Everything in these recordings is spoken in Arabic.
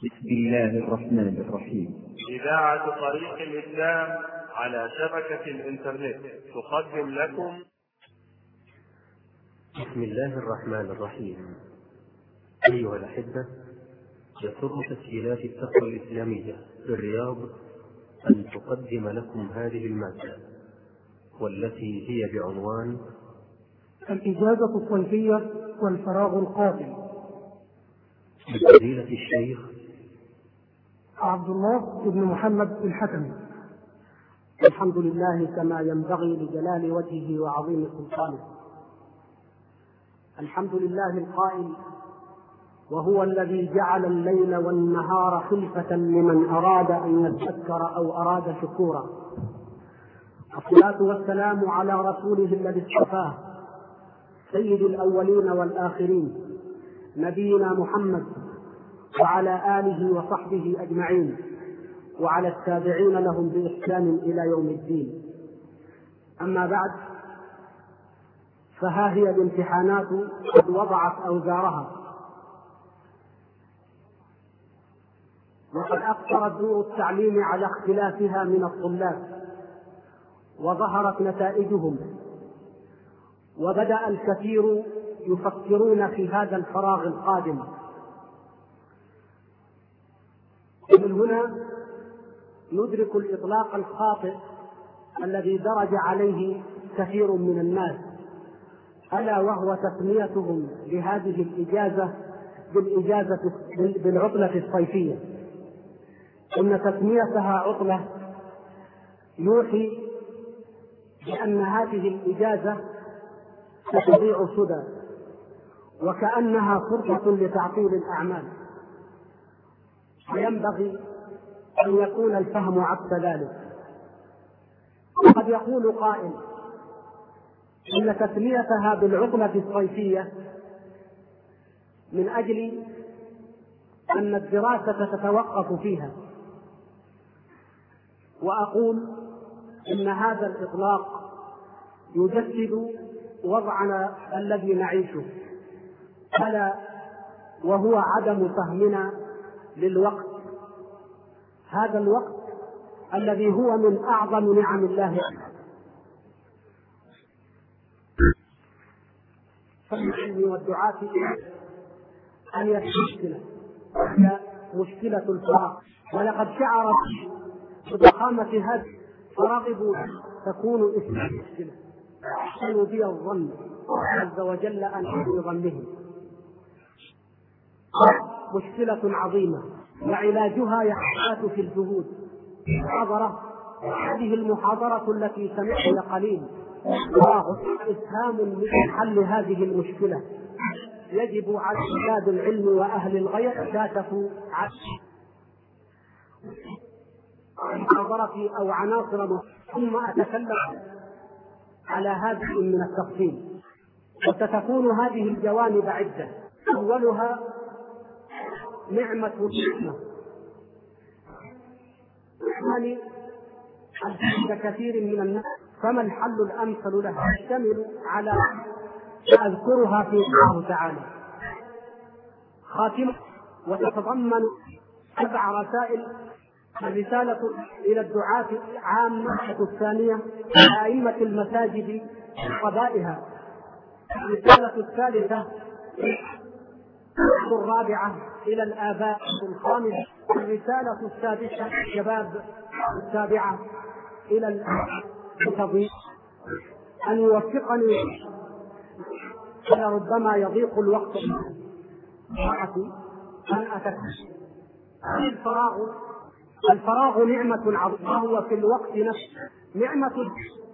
بسم الله الرحمن الرحيم. إذاعة طريق الإسلام على شبكة الإنترنت تقدم لكم. بسم الله الرحمن الرحيم. أيها الأحبة، يسر تسجيلات التقوى الإسلامية بالرياض أن تقدم لكم هذه المادة، والتي هي بعنوان الإجازة الصيفية والفراغ القاتل، لفضيلة الشيخ عبد الله بن محمد الحكمي. الحمد لله كما ينبغي لجلال وجهه وعظيم سلطانه. الحمد لله القائل: وهو الذي جعل الليل والنهار خلفة لمن أراد أن يذكر أو أراد شكورا. الصلاة والسلام على رسوله الذي اصطفاه، سيد الأولين والآخرين، نبينا محمد، وعلى آله وصحبه أجمعين، وعلى التابعين لهم بإحسان إلى يوم الدين. أما بعد، فها هي الامتحانات قد وضعت أوزارها، وقد أكثرت ضوء التعليم على اختلافها من الطلاب، وظهرت نتائجهم، وبدأ الكثير يفكرون في هذا الفراغ القادم. ومن هنا ندرك الإطلاق الخاطئ الذي درج عليه كثير من الناس، ألا وهو تسميتهم لهذه الإجازة بالعطلة الصيفية. إن تسميتها عطلة يوحي بأن هذه الإجازة ستضيع سدى، وكأنها فرصة لتعطيل الأعمال، وينبغي أن يكون الفهم عكس ذلك. وقد يقول قائل إن تسميتها بالعطلة الصيفية من أجل أن الدراسة تتوقف فيها، وأقول إن هذا الإطلاق يجسد وضعنا الذي نعيشه، ألا وهو عدم فهمنا للوقت، هذا الوقت الذي هو من أعظم نعم الله. فالعلم والدعاة أن يشكل مشكلة الفراغ، ولقد شعرت بضخامة هذا فرغبوا تكون اسم المشكلة، أحسنوا بي الظن عز وجل أن أحسن ظنهم. مشكلة عظيمة وعلاجها يحتاج في الجهود. هذه المحاضرة التي سمعنا قليل إسهام لحل هذه المشكلة. يجب على أولاد العلم وأهل الغير شاتفوا محاضرتي أو عناصر، ثم أتكلم على هذه من التفصيل، وستكون هذه الجوانب عدة. أولها نعمة الحكمة، يعني عند كثير من الناس، فما الحل الأمثل له؟ تشتمل على أذكرها في الله تعالى خاتمة، وتتضمن 7 رسائل. الرسالة إلى الدعاة عامة، الثانية أئمة المساجد قضائها، الرسالة الثالثة، الرابعة إلى الآباء، الخامسة الرسالة السادسة الشباب، السابعة إلى التضييق. أن يوفقني، ربما يضيق الوقت أن أتكلم. الفراغ نعمة عظيمة، وهو في الوقت نفسه نعمة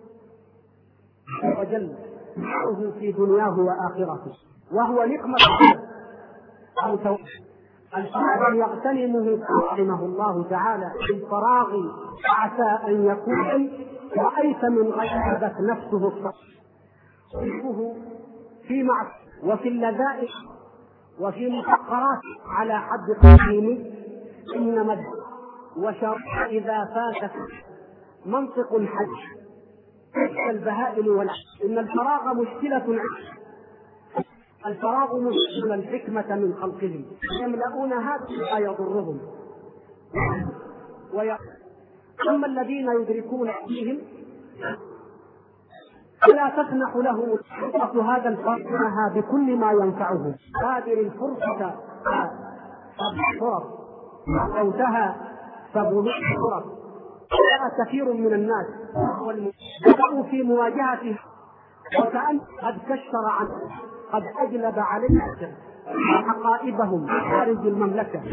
وجل في دنياه وآخرته، وهو نعمة الفراغ يغتنمه رحمه الله تعالى. الفراغ عسى أن يكون رأيت من غيبة نفسه الصحيح في معصية وفي اللذائذ وفي مفقرات على حد تقييم. إنما وشرع إذا فاتت منطق الحج كالبهائم والعشق. إن الفراغ مشكلة الفراغ مشكل الحكمة من خلقهم يملؤونها لا يضرهم أما الذين يدركون فيهم فلا تسمح له فرصة هذا الفرصة بكل ما ينفعه قادر الفرصة فرص صوتها فبلوغ فرص. كثير من الناس بدأوا في مواجهته وكأن قد كشر عنه قد أجلب عليهم حقائبهم خارج المملكة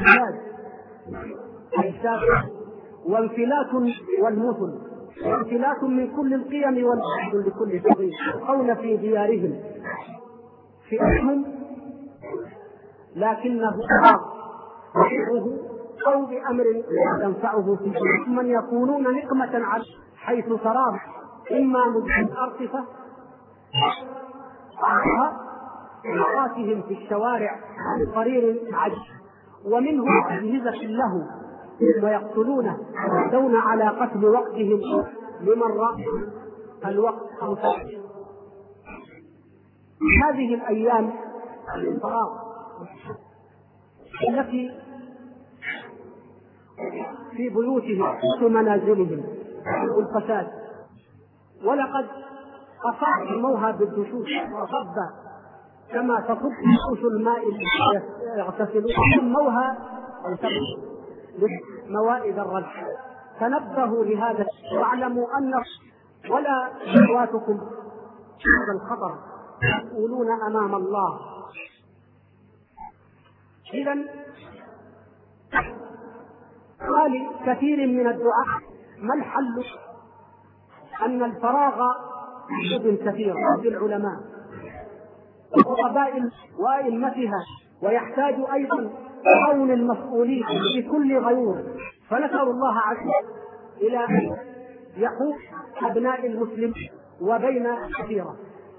وانفلات والمثل وانفلات من كل القيم والعدل لكل صغير يبقون في ديارهم في أسهم لكنه يحبه أو بأمر ينفعه في من يكونون نقمة على حيث تراه إما مدعم أرصفة راتهم في الشوارع بقرير عجز ومنهم أجهزة له ويقتلونه يدون على قتل وقتهم لمن رأى الوقت أو تأتي. هذه الأيام الفراغ التي في بيوتهم ومنازلهم والفساد ولقد أصابوها بالدشوش وصب كما تصب دشوش الماء يغتسلون سموها موائد الرجح. تنبهوا لهذا واعلموا أن ولا أخواتكم هذا الخطر يقولون أمام الله. إذن قال كثير من الدعاء ما الحل؟ أن الفراغ يد كثير للعلماء وقبائل وأئمتها ويحتاج أيضا عون المسؤولين بكل غيور. فنسأل الله عز وجل إلى أن يحوط أبناء المسلم وبين كثيرة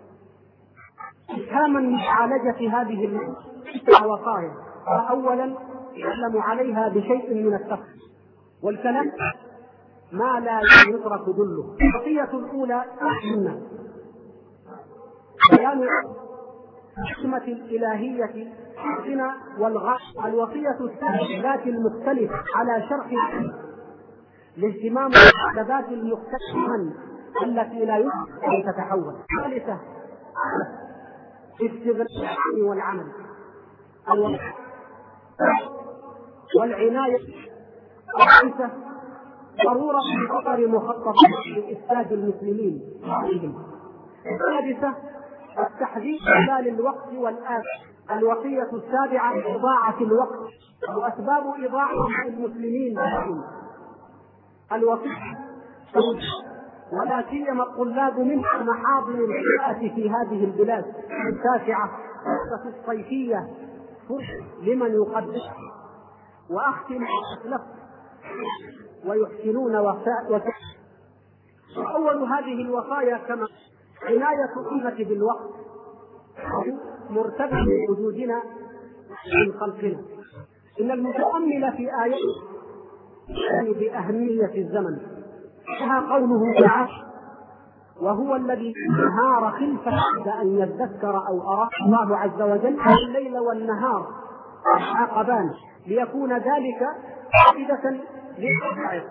إسهاما لمعالجة هذه الوصايا. أولا يعلم عليها بشيء من التفصيل والكلام ما لا يترك دله. الوصية الأولى السنة بيان الحكمة الإلهية حسنة والغاية. الوصية الثانية ذات المختلف على شرح الاهتمام بالذات المختلفة التي لا يمكن أن تتحول. الثالثة استغلال والعمل والعناية. الخامسة ضرورة خطر مخطط لإفساد المسلمين. السادسة التحذير خلال الوقت والآن. الوصية السابعة إضاعة الوقت وأسباب إضاعة المسلمين. الوصية ولا سيما الطلاب من محاضر الحياة في هذه البلاد التاسعة الصيفية لمن يقدس. وأختم أسلف ويحسنون أول هذه الوصايا كما عناية الأمة بالوقت مرتبط بوجودنا من خلقنا. إن المتأمل في آيات بأهمية الزمن فيها قوله تعالى وهو الذي نهار خلفة أن يذكر أو أراد الله عز وجل الليل والنهار عقبان ليكون ذلك فائدة للعباد.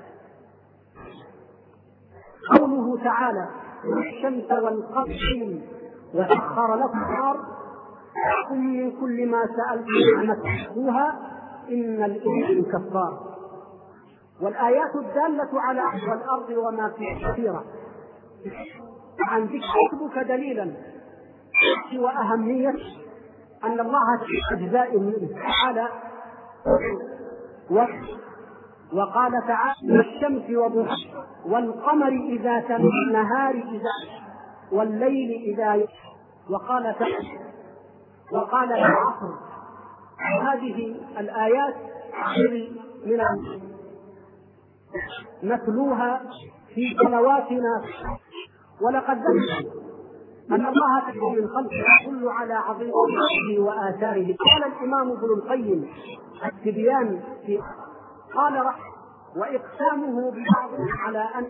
قوله تعالى والشمس والقمر وسخر لكم النار من كل ما سألتم نعمتها إن الإنسان كفار. والآيات الدالة على الأرض وما فيها كثيرة عن ذكرك دليلا وأهمية أن الله في أجزاء منه تعالى وقال تعالى والشمس وضحاها والقمر إذا تم النهار إذا والليل إذا وقال العصر. هذه الآيات من نتلوها في صلواتنا. ولقد ذكر أن الله تعالى من خلقه يدل على عظيمته وآثاره. قال الإمام ابن القيم التبيان قال وإقسامه ببعض على أن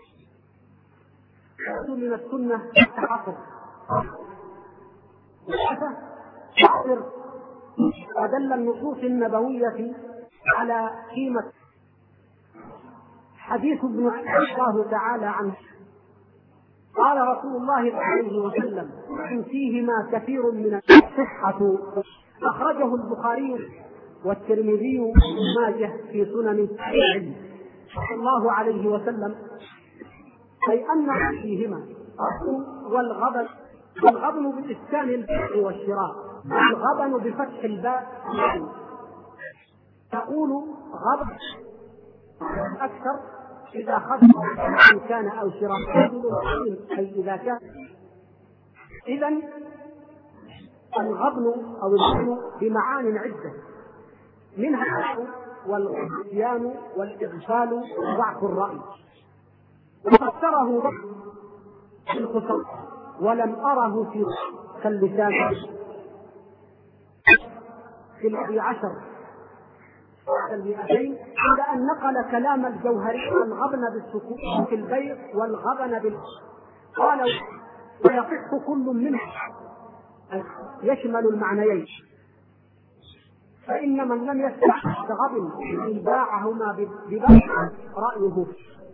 من السنة التحقق ودل النصوص النبوية على قيمة. حديث ابن الله تعالى عنه قال رسول الله صلى الله عليه وسلم فيهما كثير من الصحة، أخرجه البخاري والترمذي وابن ماجه في سنن صلى الله عليه وسلم، أي أن فيهما والغبن، والغبن بإسكان البيع والشراء، والغبن بفتح الباء، تقول غبن أكثر إذا خذ كان أو شراء، أي إذا كان. إذن الغبن أو الغبن بمعان عدة، منها والعصيان والإغفال وضعف الرأي، وفسره بالخصوص ولم أره في كاللسان في الحادي عشر المئتين عند أن نقل كلام الجوهري الغبن بالسكون في البيع والغبن قال ويصح كل منه يشمل المعنيين، فإن من لم يسمع غبن باعهما ببيع رأيه.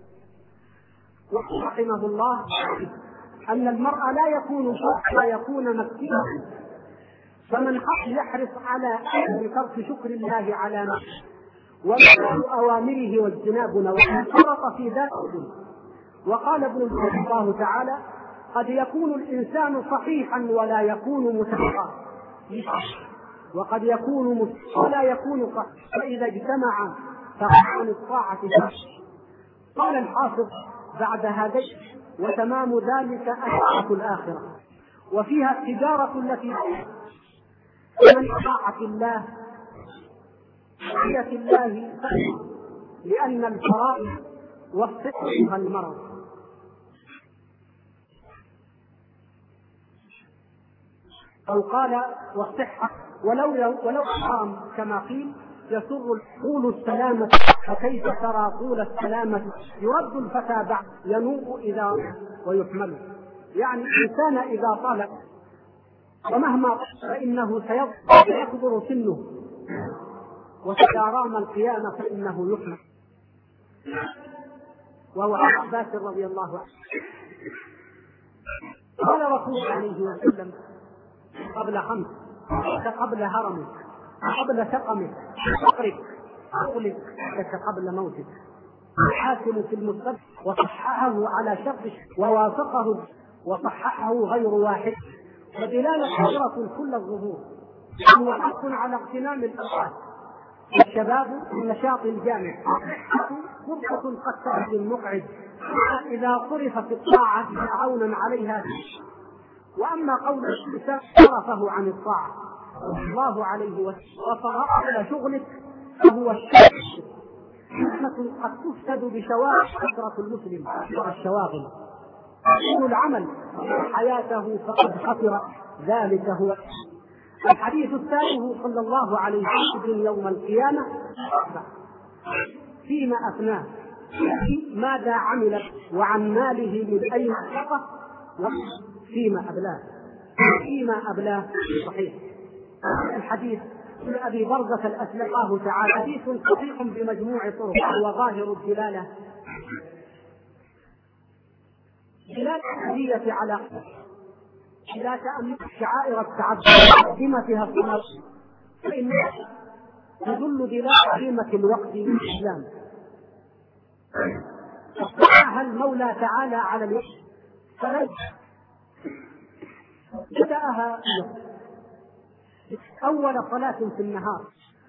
ورحمه الله أن المرء لا يكون شكرا يكون مكتوبا، فمن يحرص على ترك شكر الله على نفسه ومثل أوامره واجتناب نواهيه فرط في ذلك. وقال ابن الله تعالى قد يكون الإنسان صحيحا ولا يكون متفقا، وقد يكون ولا يكون صحيحا، فإذا اجتمع فعن الطاعة. قال الحافظ بعد هذا وتمام ذلك أشرف الآخرة، وفيها التجارة التي من طاعة الله وعية الله، لأن الفرائض والصدق المرض. أو قال والصحة ولو حرام كما قيل يسر طول السلامة، فكيف ترى طول السلامة يرد الفتى بعد ينوء إذا ويحمل، يعني الإنسان إذا طال ومهما فإنه سيكبر سنه، وتدارام القيامة فإنه يحمل. وهو عن عباس رضي الله عنه قال رسول الله عليه وسلم قبل 5 قبل هرمك، قبل سقمك، فقرك، شغلك، قبل موتك. الحاكم في المستدرك وصححه على شرط ووافقه وصححه غير واحد، ودلالة حضرة كل الظهور، هو حق على اغتنام الأوقات. الشباب النشاط الجامع، فرصة قد تأتي المقعد إذا صرفت الطاعة عونا عليها. وأما قول الإنسان صرفه عن الطاعة الله عليه وصرفه شغلك فهو الشرك، حكمة قد تفسد بشواغل كثرة المسلم والشواغل، يكون العمل حياته فقد خسر ذلك. هو الحديث الثالث صلى الله عليه وسلم يوم القيامة فيما أفناه، ماذا عمل وعن ماله من أين انفقه فيما أبلاه صحيح. الحديث من أبي برزة الأسلمي الله تعالى حديث صحيح بمجموع طرق، وظاهر الدلالة الهدية على لا تأمن شعائر التعبد قيمتها الصلاة، فإن تدل دلالة قيمة الوقت في الإسلام. اصطلح المولى تعالى على الوقت بدأها أول صلاة في النهار،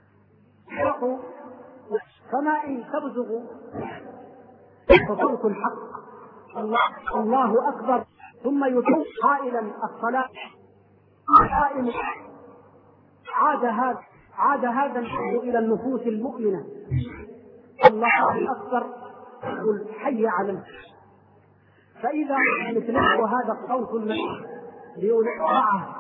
فما إن تبزغ فصوت الحق الله أكبر، ثم يتوب قائلا الصلاة قائم. عاد هذا الحق إلى النفوس المؤمنة، الله أكبر يقول حي على الفلاح. فإذا مثله هذا الصوت المسيح ليولعه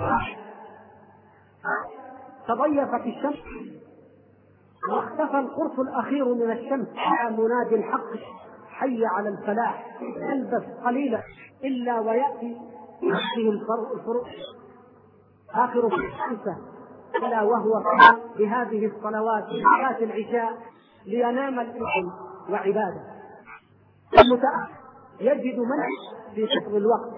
تضيفت الشمس واختفى القرص الأخير من الشمس على منادي الحق حي على الفلاح. يلبث قليلا إلا ويأتي فيه الفروق آخر خمسة ألا وهو بهذه الصلوات صلاة العشاء لينام الإنسان وعباده. المتأخر يجد منع في شطر الوقت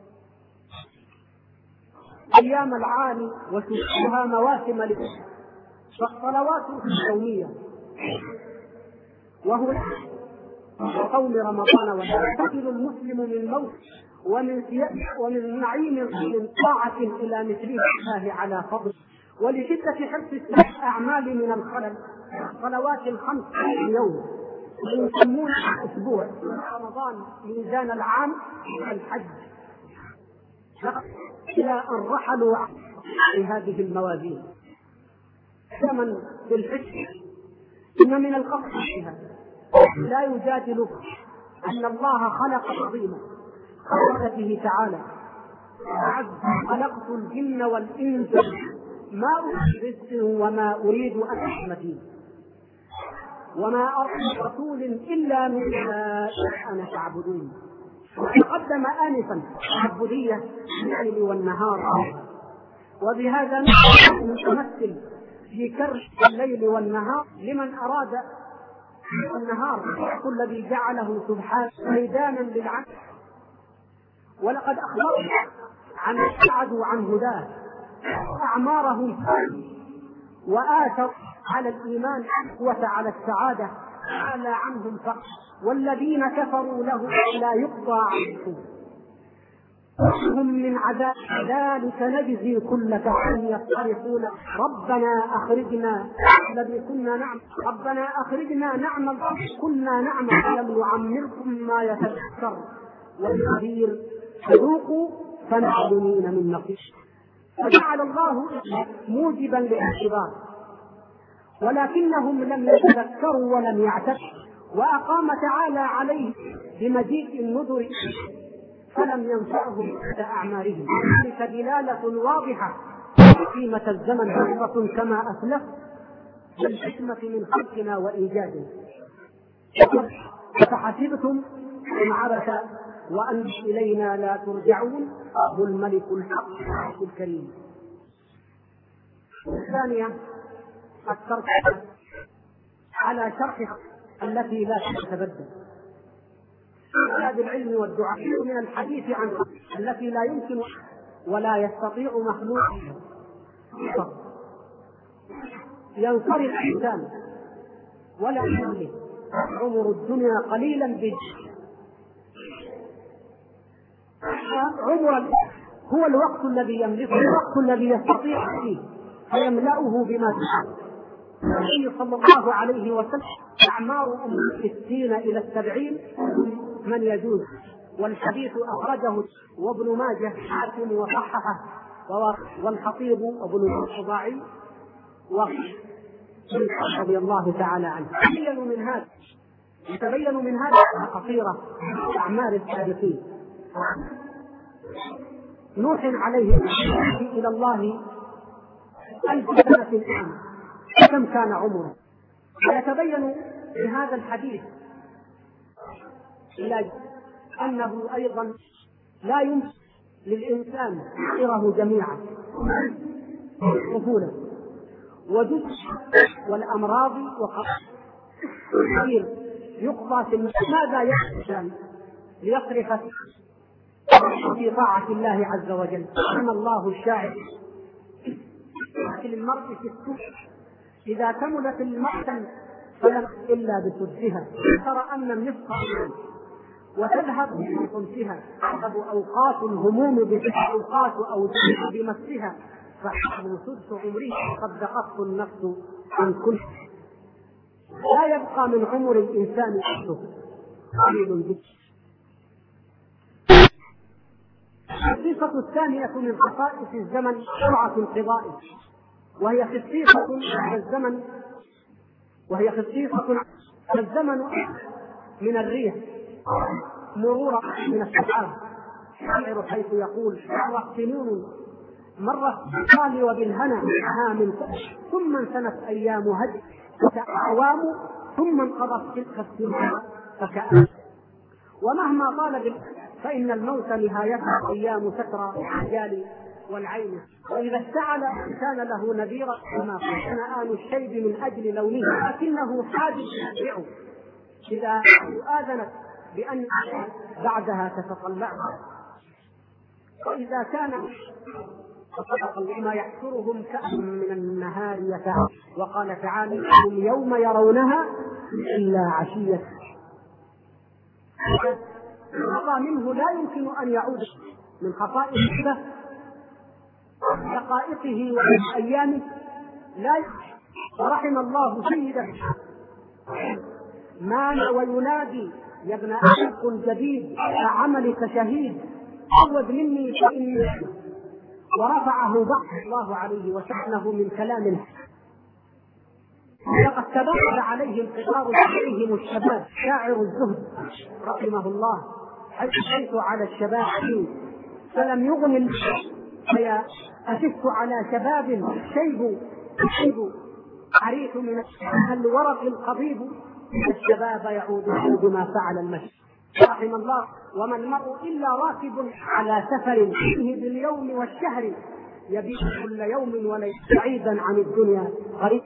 أيام العام وتشبهها مواسم فالصلوات اليومية وهو وقوم رمضان ويعتقل المسلم من موت ومن نعيم من طاعة إلى مثله الله على فضل. ولشدة حرص الأعمال من الخلل الصلوات الخمس في اليوم يسمون أسبوع رمضان ميزان العام الحج إلى أن رحلوا في هذه الموازين. ثمن بالحج إن من القصد فيها لا يجادل أن الله خلق عظيما قوله تعالى خلقت الجن والإنس ما أريد رزق وما أريد أن أحمد وما أرسل رسول إلا من أنا تعبدون. تقدم آنفا عبودية الليل والنهار وبهذا نتمثل في كرش الليل والنهار لمن أراد النهار الذي جعله سبحانه ميدانا للعمل. ولقد أخبرنا عن ابتعدوا عن هداه أعمارهم وآثروا على الإيمان وعلى السعادة على عنهم فقط والذين كفروا له لا يقضى عنهم هم من عذاب ذلك نجزي كل كفر يصرخون ربنا أخرجنا الذي كنا نعمل ربنا أخرجنا نعمل كنا نعمل لم نعمركم ما يتذكر والكبير فذوقوا فنعلمين من نقيش. فجعل الله موجبا للاعتبار ولكنهم لم يتذكروا ولم يعتبروا وأقام تعالى عليه بمجيء النذر فلم ينفعهم حتى أعمارهم. ذلك دلالة واضحة قيمة الزمن حسرة كما أسلف بالحكمة من خلقنا وإيجادنا. فحسبتم إن عبث وأن إلينا لا ترجعون هو الملك الحق الكريم. الثانية الترك على شرح التي لا تتبدل هذا العلم والدعاء من الحديث عن التي لا يمكن ولا يستطيع مخلوق ينصرف الإنسان ولا يملك عمر الدنيا قليلا عمر هو الوقت الذي يملكه الوقت الذي يستطيع فيه فيملأه بما تشاء. النبي صلى الله عليه وسلم أعمار 60 إلى 70 من يجوز والحديث أخرجه وابن ماجه حاكم وصححه والخطيب وابن الخضاعي رضي الله تعالى عنه. يتبين من هذا قصيرة أعمال السابقين. نوح عليه إلى الله 1000 سنة الآن كم كان عمره. ويتبين بهذا الحديث أنه أيضا لا يمكن للإنسان خيره جميعا طفولة وجزء والأمراض وقصير يقضى في ماذا يحسن ليصرف في طاعة الله عز وجل. أنا الله الشاعر للمرء في السوء إذا كملت المحسن فلم إلا بسدها ترى أن النصف وتذهب بخمسها تذهب أوقات الهموم أوقات أو بمسها فحب سدس عمره قد دقت النفس عن كل لا يبقى من عمر الإنسان أحده قليل جدا. الخصيصة الثانية من خصائص الزمن سرعة انقضائه وهي خصيصة الزمن من الريح مرورا من السحاب. الشاعر حيث يقول مرت سنون مرت بالقال وبالهنا من ثم انسنت أيام هدي وأعوام ثم انقضت تلك السنين فكأن ومهما طال فإن الموت نهايته أيام سترى الرجال والعين. وإذا استعل كان له نذيرا كما كان آن الشيب من أجل لونه، لكنه حادث يتبعه إذا آذنت بأن بعدها تتطلع. وإذا كان فصدق ما يحشرهم كأن من النهار يسعى. وقال تعالى هم يوم يرونها إلا عشية. هذا منه لا يمكن أن يعود من خصائصه دقائقه وأيامه لا رحم الله سيدا مان وينادي يا ابن أخي الجديد عملك شهيد عوض مني فإني، ورفعه ضحك الله عليه وشأنه من كلام. لقد تبعد عليه القطار عليهم الشباب. شاعر الزهد رحمه الله حيث على الشباب فلم يغن فأشفت على شباب شيب عريف من الورق القضيب الشباب يعود بما فعل المشي. رحم الله. وما المرء إلا راكب على سفر فيه باليوم والشهر يبيت كل يوم وليس بعيدا عن الدنيا قريب.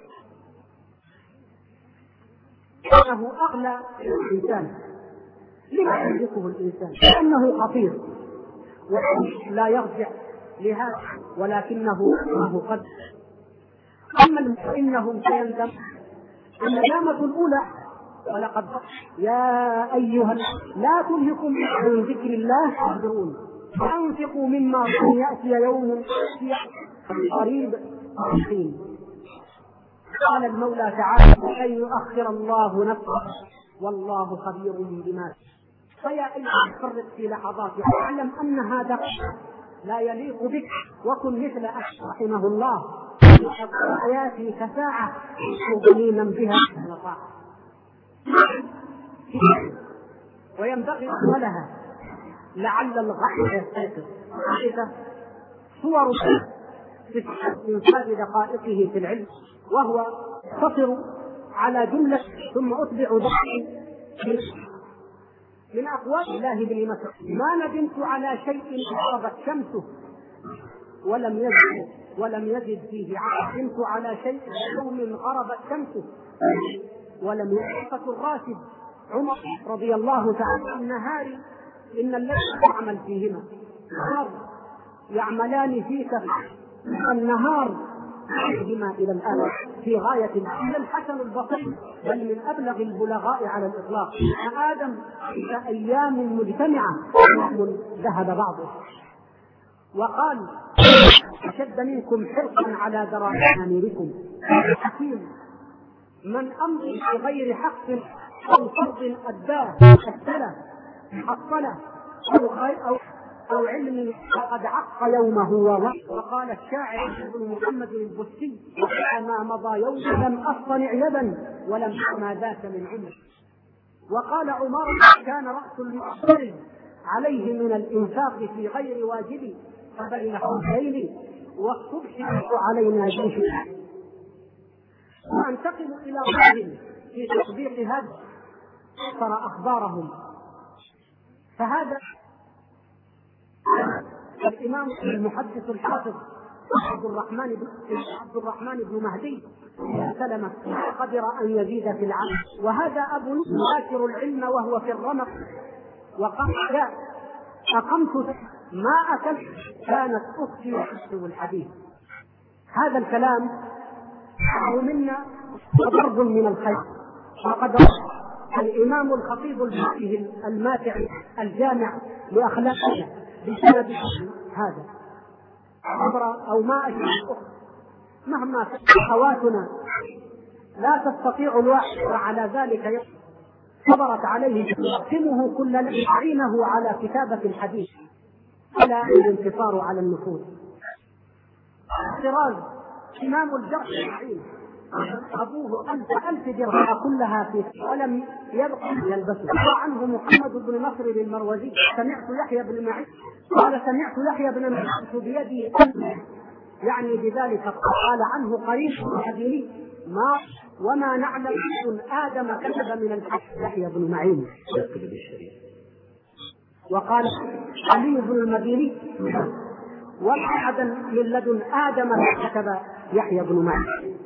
إنه أغلى الإنسان. لما يملكه الإنسان؟ لأنه خطير ولا يرجع لهذا، ولكنه قد أما إنهم سيندم الندامة الأولى. ولقد يا أيها لا تلهكم عن ذكر الله تحذرون وأنفقوا مما يأتي يوم قريب حين. قال المولى تعالى لن يؤخر الله نفسا والله خبير بما. فيا أيها الفرق في لحظات واعلم أن هذا لا يليق بك وكن مثل رحمه الله حياتي كساعة مغنينا بها وينبغي أولها لعل الغحر يستيقظ. صور من فائد دقائقه في العلم وهو يقتصر على جملة ثم أتبع ذلك من أقوال الله بن مسعود ما ندمت على شيء غربت شمسه ولم يزد فيه عقل. ندمت على شيء يوم غربت شمسه ولم يحقق الراشد عمر رضي الله تعالى النهار إن الذي يعمل فيهما النهار يعملان فيك النهار بما إلى الآن في غاية إلى الحسن البصري بل من أبلغ البلغاء على الإطلاق. آدم أيام مجتمعة ذهب بعضه وقال أشد منكم حرصا على دراهم أميركم حكيم من أمر بغير حق أو فرض أداه السلة حصله أو علم فقد عق يومه. وقال الشاعر ابن محمد البستي ما مضى يوم لم أصطنع يدا ولم ما ذاك من عمر. وقال عمر كان رأس المحصر عليه من الإنفاق في غير واجب فبين حسين والصبح علينا جيش. وأنتقل إلى بعضهم في تطبيق هذا ترى أخبارهم. فهذا الإمام المحدث الحافظ عبد الرحمن بن مهدي سلمة قدر أن يزيد في العمل. وهذا أبو يذاكر العلم وهو في الرمق وقال أقمت ما أكلت كانت أختي تكتب الحديث. هذا الكلام منا ضرب من الخير. وقد الإمام الخطيب الفقيه الماتع الجامع لأخلاقه بسبب هذا عبر أو ما أشبه مهما أخواتنا لا تستطيع الواحد على ذلك صبرت عليه تقسمه كل عينه على كتابة الحديث ولا الانتصار على النفوذ. اعتراض إمام الجرح العين أبوه 1000 درهم كلها فيه ولم يبقى يلبسه. وعنه محمد بن نصر المروزي سمعت يحيى بن معين قال سمعت يحيى بن معين بيدي يعني بذلك قال عنه قريب حديثي ما وما نعلم أن آدم كتب من الحق يحيى بن معين. وقال علي بن المديني ولا أحدا من لدن آدم كتب يحيى بن معين.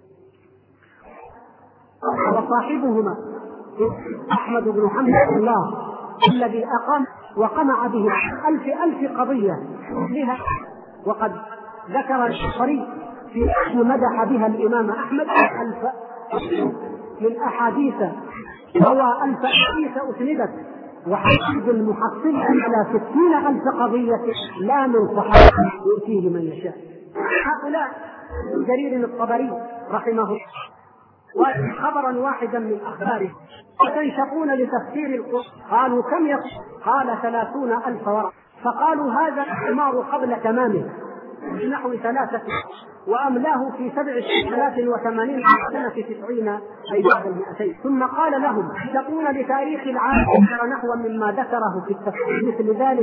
وصاحبهما أحمد بن حنبل الله الذي أقام وقمع به ألف قضية لها، وقد ذكر الشريف في مدح بها الإمام أحمد 1000 من أحاديث، روى 1000 أحاديث أسندت، وحفظ المحصل على 60,000 قضية لا من صحابة يؤتيه من يشاء. هؤلاء جرير الطبري رحمه الله وخبرا واحدا من أخباره وتنشقون لتفسير القرآن. قالوا كم يقول؟ قال 30,000 ورقة. فقالوا هذا الحمار قبل تمامه نحو 3 وأملاه في 87 سنة 90 أي بعد 200. ثم قال لهم تقول لتاريخ العالم نحو مما ذكره في التفسير مثل ذلك.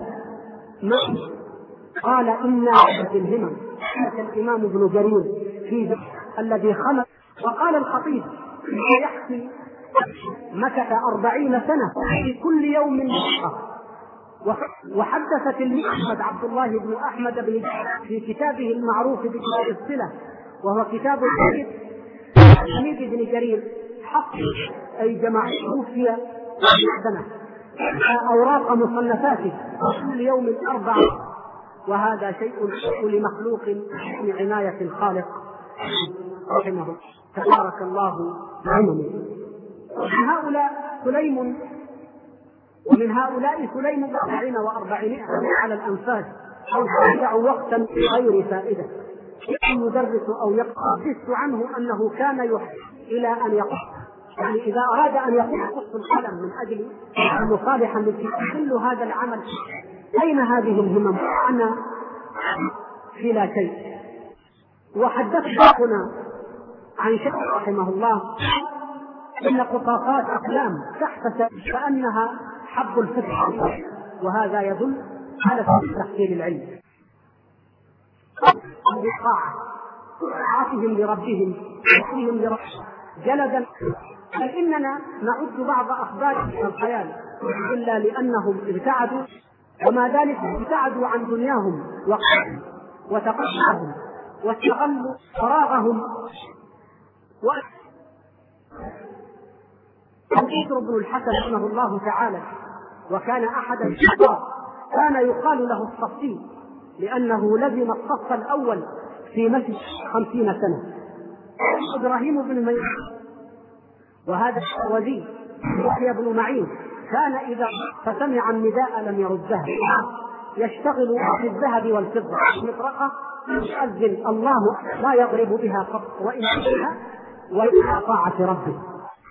قال إن الهمم الإمام ابن جرير في الذي خلق. وقال الخطيب يحكي مكث 40 سنة في كل يوم نسخة. وحدث تلميذ عبد الله بن أحمد بن في كتابه المعروف بكتاب الصلة، وهو كتاب تلميذ ابن جرير حق أي جماعة توفي سنة أوراق مصنفاته كل يوم 4، وهذا شيء لمخلوق من عناية الخالق رحمه تبارك الله عنه. ومن هؤلاء سليم 40 و400 على الأنفاس أو تضيع وقتا غير فائدة يدرس أو يقص عنه أنه كان يحب إلى أن يقص، يعني إذا أراد أن يقص القلم من أجل مصالحا كل هذا العمل. أين هذه الهمم؟ أنا في لا شيء. وحدثنا عن شيخ رحمه الله إن قطاطات أقلام تحت كأنها حب الفتح، وهذا يدل على تحصيل العلم. الوقاعة عاطهم لربهم جلدا. بل إننا نعد بعض أخبار الخيال إلا لأنهم ابتعدوا، وما ذلك ابتعدوا عن دنياهم وتقشعهم واستغلوا فراغهم. البشر بن الحسن رحمه الله تعالى وكان أحد الشباب كان يقال له الصفي لأنه لزم الصف الأول في مسجد 50 سنة. إبراهيم بن ميمون وهذا وزير يحيى بن معين كان إذا فسمع النداء لم يردها، يشتغل في الذهب والفضة مطرقة يؤذن الله لا يضرب بها قط وإن بها وإلى طاعة ربه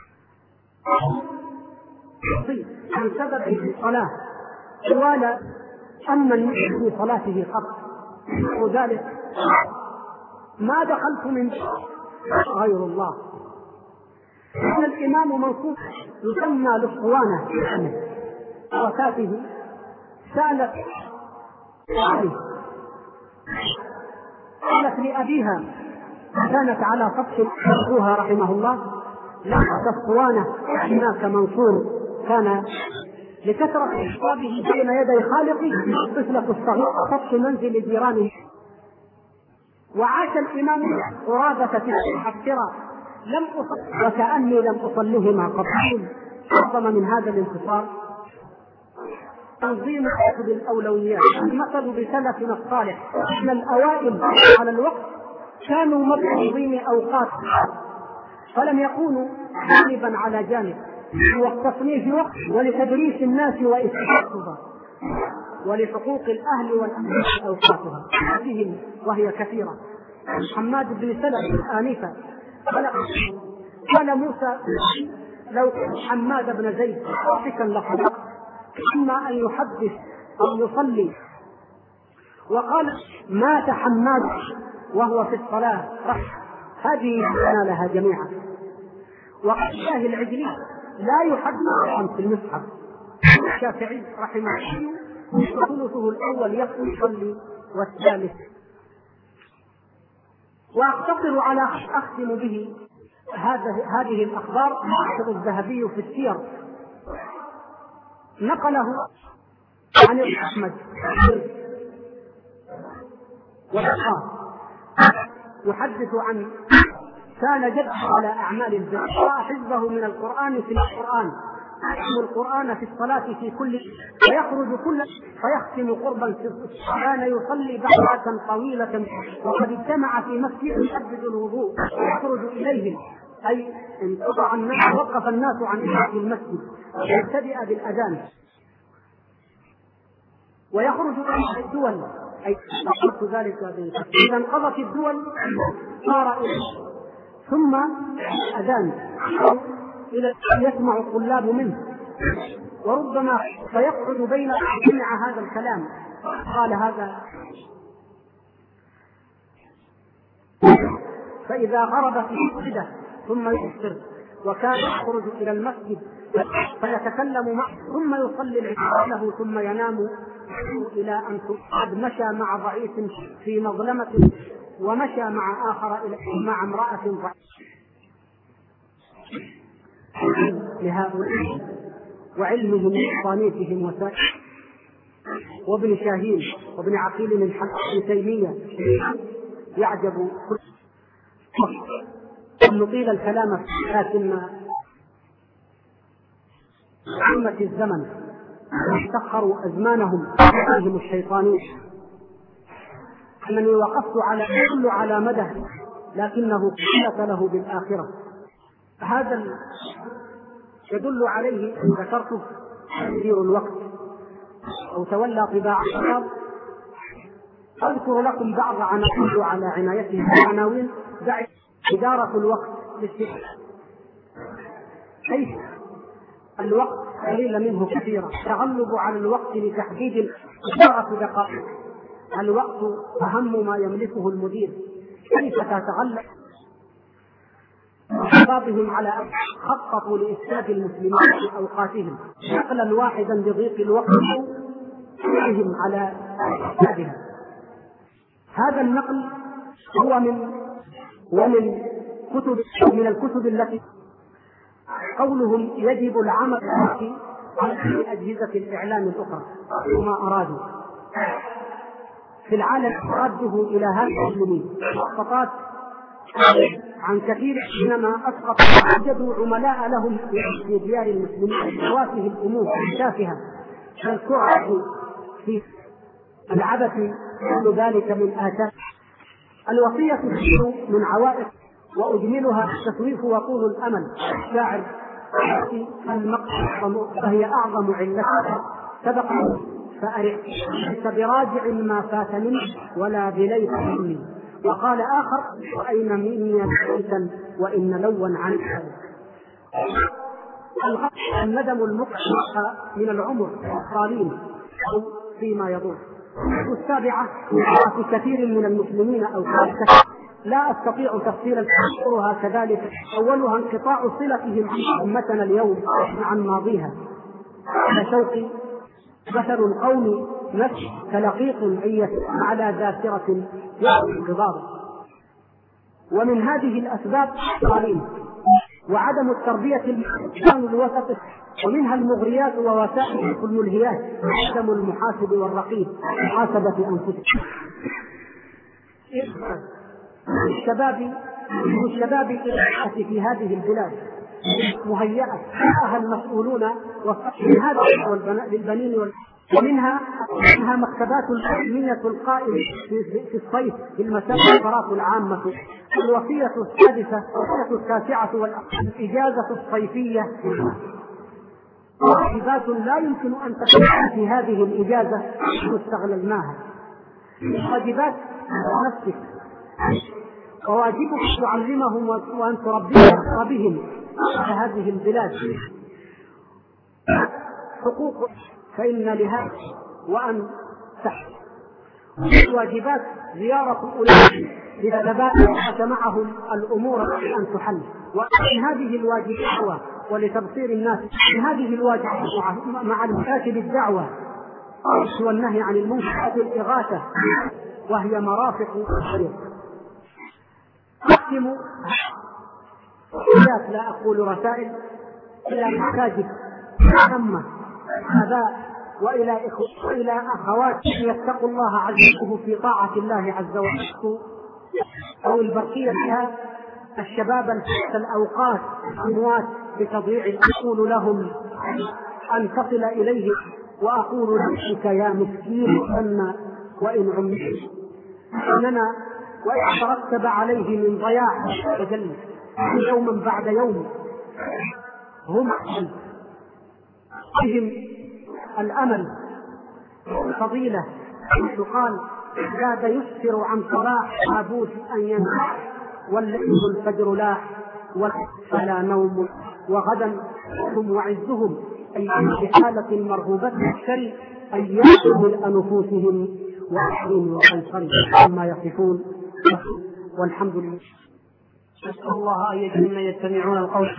عن سبب الصلاة طوال أمن في صلاته قط. وذلك ما دخلت من غير الله. إن الإمام منصور يسمى للصوانة وفاته سالت عليه، قالت لأبيها كانت على سطح أبوها رحمه الله لا الصوانة هناك منصور كان لكثرة إشرابه بين يدي خالقه طفلة الصغير سطح منزل جيرانه. وعاش الإمام قرابة الحفرة لم أصل وكأني لم أصلهما قبل. أعظم من هذا الانتصار تنظيم حسب الأولويات. المثل بسلفنا الصالح أن الأوائل على الوقت كانوا متنظيم أوقات فلم يكونوا جانبا على جانب، والتصنيف وقت ولتدريس الناس وإسعافها ولحقوق الأهل والأهل أوقاتها هذه وهي كثيرة. حماد بن سلمة آنفا قال موسى لو حماد بن زيد صافكا لخلق إما أن يحدث أو يصلي. وقال مات حماد وهو في الصلاة هذه لها جميعا. وقال الله العجلي لا يحدث في المصحف. الشافعي رحمه الله ثلثه الأول يصلي والثالث. وأقتصر على أختم به هذه الأخبار. ناصر الذهبي في السير نقله عن أحمد والإخلاص. يحدث عن كان جد على أعمال البر، قرأ حزبه من القرآن في القرآن، يختم القرآن في الصلاة في كل، فيخرج كل فيختم قربا، كان يصلي بعضة طويلة، وقد اجتمع في مسجد يجدد الوضوء يخرج إليهم، أي انقطع الناس، وقف الناس عن إحداث المسجد ويبتدئ بالأذان، ويخرج إلى الدول، أي قلت ذلك إذا انقضت الدول صار ثم أذان إلى يسمع الطلاب منه، وربما فيقعد بين جميع هذا الكلام، قال هذا، فإذا غربت الشدة ثم يفطر، وكان يخرج إلى المسجد فيتكلم معه ثم يصلي العشاء له ثم ينام، إلى أن قد مشى مع ضعيف في مظلمة، ومشى مع آخر مع امرأة ضعيفة. لهؤلاء وعلمهم وصانيتهم وسائر، وابن شاهين وابن عقيل من ابن تيمية يعجب نطيل الكلام، لكن عامة الزمن استخروا أزمانهم عليهم الشيطانين، أنني وقفت على مدى، لكنه قلت له بالآخرة. هذا يدل عليه إن ذكرته تدير الوقت أو تولى طباع الشباب. أذكر لكم بعض عناوين على عنايته عناوين إدارة الوقت للشيء، كيف الوقت قليل منه كثيرا، تغلب على الوقت لتحديد 10 دقائق، الوقت أهم ما يملكه المدير، كيف تتغلب خطابهم على أن خططوا لإفساد المسلمين في أوقاتهم نقلا واحدا لضيق الوقت بهم على إفسادهم. هذا النقل هو من الكتب التي قولهم يجب العمل على أجهزة الإعلام الأخرى وما أرادوا في العالم رده إلى هذه المسلمين سقطات عن كثير، حينما أسقط وجدوا عملاء لهم في ديار المسلمين وهذه الأمور التافهة كالسرعة في العبث، كل ذلك من آثار الوصية من عوائق، وأجملها التسويف وطول الأمل. الشاعر فهي أعظم علتها سبق فأرح براجع ما فات منه ولا بليس مني. وقال آخر وأين مني بيتا وإن لون عن الندم المقصى من العمر الصالين أو فيما يضر. السابعة في كثير من المسلمين أو لا أستطيع تفصيلا أذكرها كذلك. أولها انقطاع صلتهم أمتنا اليوم عن ماضيها، كشوق مثل القوم نفس كلقيط عية على ذاكرة انقضاض. ومن هذه الأسباب قليل وعدم التربية الوسط، ومنها المغريات ووسائل الملهيات، عدم المحاسب والرقيب محاسبة أنفسهم. الشباب في هذه البلاد مهيئة لها المسؤولون من هذا للبنين، ومنها مكتبات العلمية القائمة في الصيف في المسافرات العامة. الوصية السادسة التاسعة والإجازة الصيفية، واجبات لا يمكن أن تكون في هذه الإجازة استغللناها. واجبات نفسك وواجبك تعلمهم وأن تربيهم بهم في هذه البلاد. حقوق فإن لها وأن تحت. واجبات زيارة أولئك لتتبادل معهم الأمور أن تحل. ومن هذه الواجبات ولتبصير الناس من هذه الواجبات مع المكاتب الدعوة والنهي عن المنكر الإغاثة، وهي مرافق الشريعة. أختم لا أقول رسائل إلى المساجد عامة، آباء وإلى أخواتي يتقوا الله عز وجل في طاعة الله عز وجل، أو البقية فيها الشباب الأوقات الأموات بتضييع، أقول لهم أن تصل إليه، وأقول لك يا مسكين أن وإن عمت إننا وإن ترتب عليه من ضياع وجل يوما بعد يوم هم بهم الأمل والفضيلة. يقال زاد يسفر عن صلاح عبوس أن ينام والليل الفجر لاح فلا نوم وغدا هم وعزهم أي في حالة مرغوبة الشر أيام من أنفسهم وأحرم وقيصر عما يصفون. والحمد لله. نسأل الله أن يجعلنا يستمعون القول.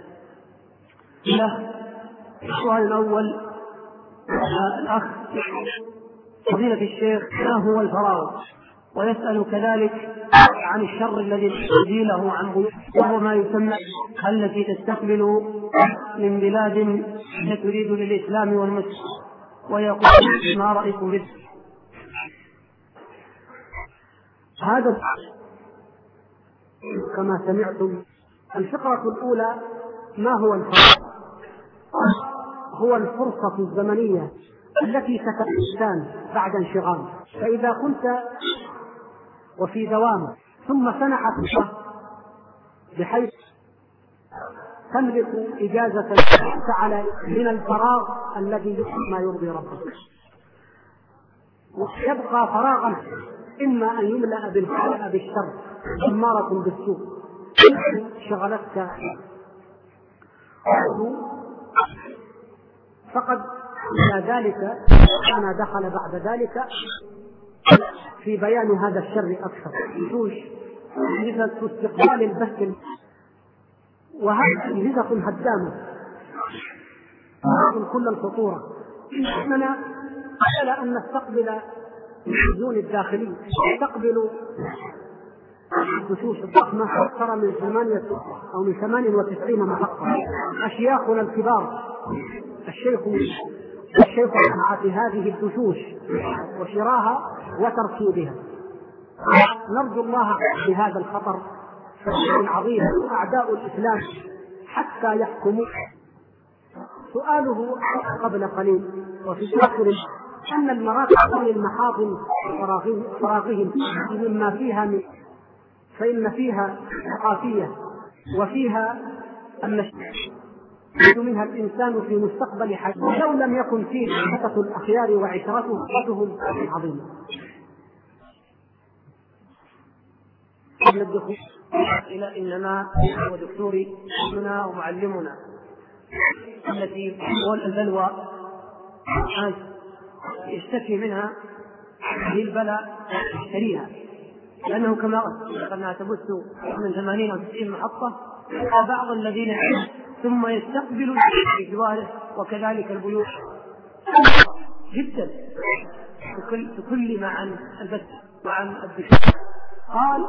السؤال الأول الأخ فضيلة الشيخ ما هو الفراغ؟ ويسأل كذلك عن الشر الذي يزيله عن غيره، وهو ما يسمى التي تستقبل من بلاد تريد للإسلام والمسلمين، ويقول ما رأيكم به؟ هذا كما سمعتم. الفقرة الأولى ما هو الفراغ؟ هو الفرصة الزمنية التي ستأتي الإنسان بعد انشغال، فإذا كنت وفي دوام ثم سنحت بحيث تملك إجازة على من الفراغ الذي ما يرضي ربك، ويبقى فراغا إما أن يملأ بالشر أمارة بالسوء شغلتك فقد إلى ذلك أنا دخل بعد ذلك في بيان هذا الشر أكثر مثل استقبال البث، وهذه أجهزة هدامة من كل الخطورة. إننا على أن نستقبل التلفزيون الداخلي، نستقبل الدشوش الضخمة أكثر من 8 أو من 98 محطة. أشياخنا الكبار الشيخ صنعت هذه الدشوش وشراها وتركيبها. نرجو الله بهذا الخطر العظيم أعداء الإسلام حتى يحكموا. سؤاله قبل قليل وفي آخر أن المراكز للمحاضن فراغهم مما فيها فإن فيها ثقافية وفيها منها الإنسان في مستقبل حياته، ولو لم يكن فيه حقة الأخيار وعشرتهم عظيمة. قبل الدخول إلى إنما هو دكتوري هنا ومعلمنا التي هو البلوى يشتكي منها هذه البلاء يشتريها، لأنه كما أنها تبث من 80 أو 90 محطة، بعض الذين ثم يستقبلوا في جواره، وكذلك البيوت جدا بكل ما عن البث وعن الدشوش. قال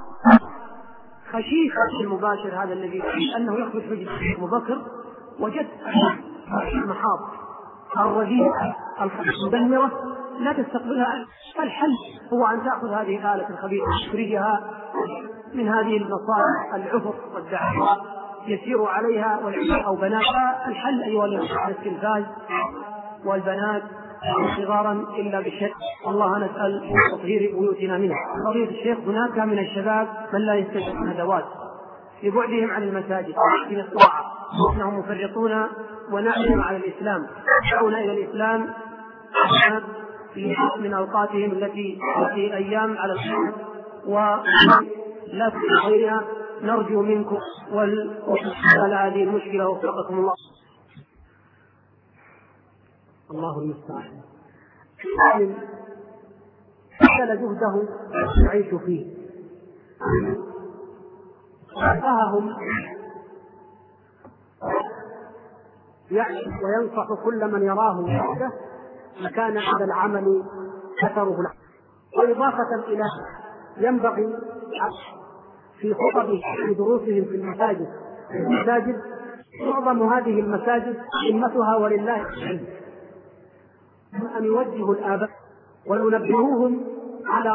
خشيفة المباشر هذا الذي أنه يخرج في أبو بكر وجدت المحاط الرذيلة المدمرة لا تستقبلها. الحل هو أن تأخذ هذه الآلة الخبيثة تخرجها من هذه المصالح العفر والدعوة يسير عليها أو بناتها. الحل أيها الأخوة التلفاز والبنات صغارا إلا بالشك. الله نسأل تطهير بيوتنا منه. قضية الشيخ هناك من الشباب من لا يستجيب الأدوات لبعدهم عن المساجد في الطاعة، إنهم مفرطون ونعلم على الإسلام، يدعون إلى الإسلام في من أوقاتهم التي في أيام على الخير ولا في غيرها. نرجو منكم على هذه المشكلة وفقكم الله. الله المستعان. بذل جهده يعيش فيه، فهم يعيش وينصح كل من يراه وحده مكان هذا العمل أثره له. وإضافة إلى ينبغي في خطبه في دروسهم في المساجد معظم هذه المساجد أئمتها ولله الحمد أن يوجهوا الآباء وينبهوهم على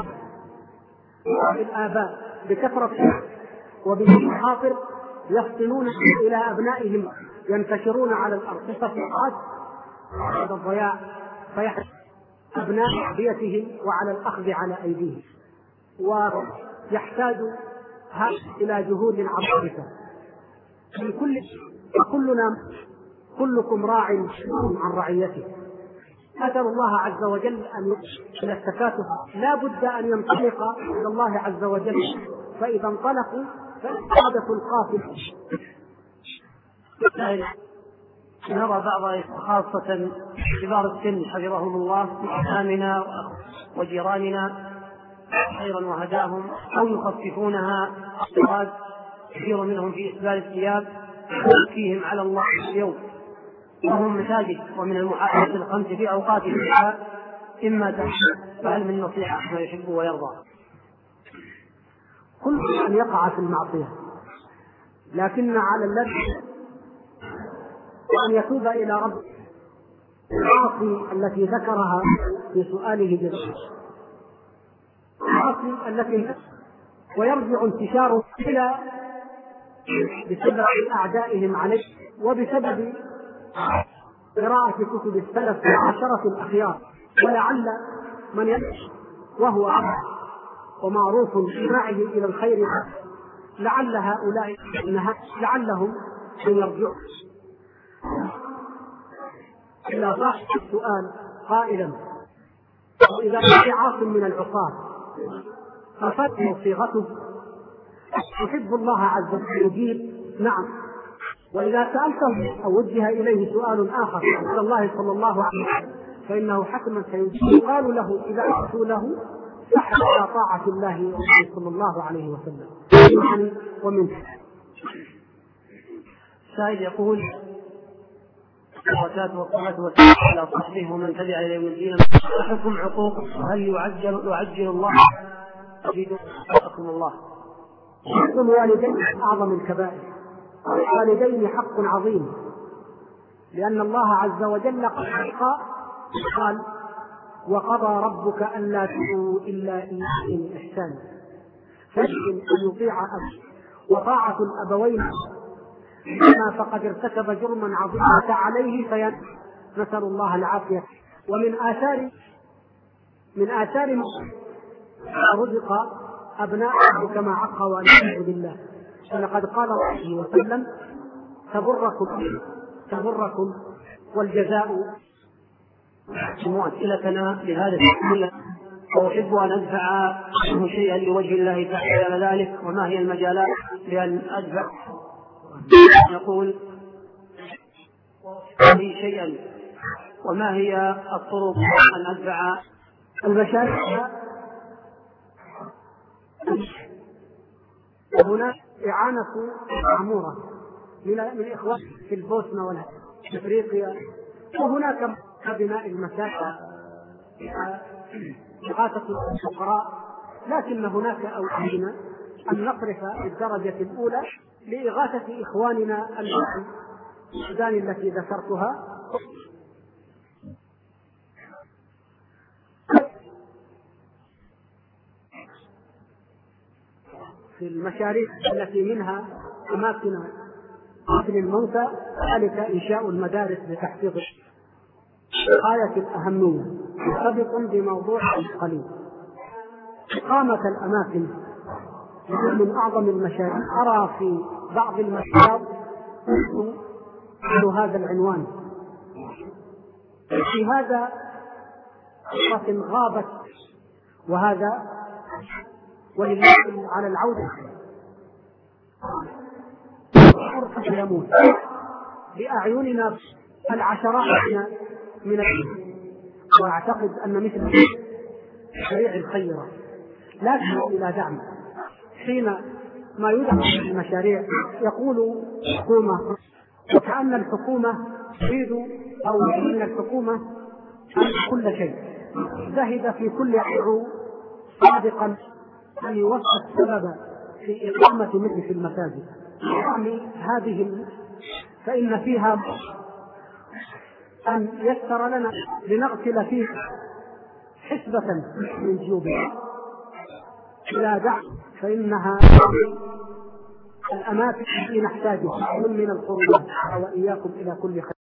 الآباء بكثرة وبالمخاطر يفطنون إلى أبنائهم ينتشرون على الأرض صفحات هذا الضياع، فيحدث أبناء بيتهم وعلى الأخذ على أيديهم، ويحتاج هذا إلى جهود عظيمة من كلنا كلكم راع عن رعيته. أسأل الله عز وجل أن يؤمن التكاتف، لا بد أن ينطلق إلى الله عز وجل، فإذا انطلقوا فإعادة القافلة. نرى بعض خاصة كبار السن حفظهم الله في أحكامنا وجيراننا خيرا وهداهم، أو يخففونها اضطراد كثير منهم في إسبال الثياب ويزكيهم على الله اليوم، وهم مساجد ومن المحافظة الخمس في أوقات العشاء إما تحت، فهل من نصيحة ما يحب ويرضى؟ كل أن يقع في المعصية، لكن على الذي وأن يتوب إلى رب العاصي التي ذكرها في سؤاله جزء العاصي التي ويرجع انتشاره إلى بسبب أعدائهم عليه وبسبب قراءة كتب السلف وعشرة الأخيار، ولعل من يمشي وهو عبد ومعروف بسعيه إلى الخير لعل هؤلاء لعلهم يرجعون إلا صاحب السؤال قائلا: وإذا كان عاصم من العصاة ففتح صيغته يحب الله عز وجل يجيب نعم، وإذا سألته أو وجه إليه سؤال آخر إلى الله صلى الله عليه وسلم فإنه حتما سيجيب. يقال له إذا أتوا له سحب على طاعة الله صلى الله عليه وسلم ومنه. سائل يقول: والصلاة والسلام على صحبه ومن تبع إلى يوم الدين، حكم عقوق هل يعجل الله الله؟ حق الوالدين أعظم الكبائر، الوالدين حق عظيم، لأن الله عز وجل قال: وقضى ربك ألا تعبدوا إلا إياه إحسانا، فيجب أن يطيع أبوه، وطاعة الأبوين ما فقد ارتكب جرما عظيما عليه نسأل الله العافية. ومن آثار رزق أبناءه كما عق والعياذ بالله، لقد قال الله وسلم: تبركم والجزاء. مؤسلتنا لهذا الشيء، وأحب أن أدفع منه شيئا لوجه الله تعالى ذلك، وما هي المجالات لأن أدفع؟ يقول: شيئا، وما هي الطرق أن أدفع المشاكل؟ وهناك إعانة معمورة من إخوان في البوسنة والأفريقيا، وهناك بناء المساجد إغاثة الفقراء، لكن هناك أوجهنا أن نصرف الدرجة الأولى لإغاثة إخواننا السودان التي ذكرتها، في المشاريع التي منها أماكن قتل الموتى، ذلك إنشاء المدارس لتحفيظ غاية الأهمية، مرتبط بموضوع قليل. إقامة الأماكن من أعظم المشاريع. أرى في بعض المشاريع هذا العنوان في هذا غابت، وهذا ولله على العودة يموت بأعيننا العشرات من وأعتقد أن مثل الشريع الخيرة لا تحتاج إلى دعم. حين ما يدعم المشاريع يقول الحكومة، وكأن الحكومة تريد أو من الحكومة أن كل شيء زهد في كل عضو صادقا أن يوفق السبب في إقامة مثل المساجد. يعني هذه فإن فيها أن يسر لنا لنغسل فيه حسبة من جيوبنا إلى دعم، فإنها الأماكن التي نحتاجها من القربات، وإياكم إلى كل خير.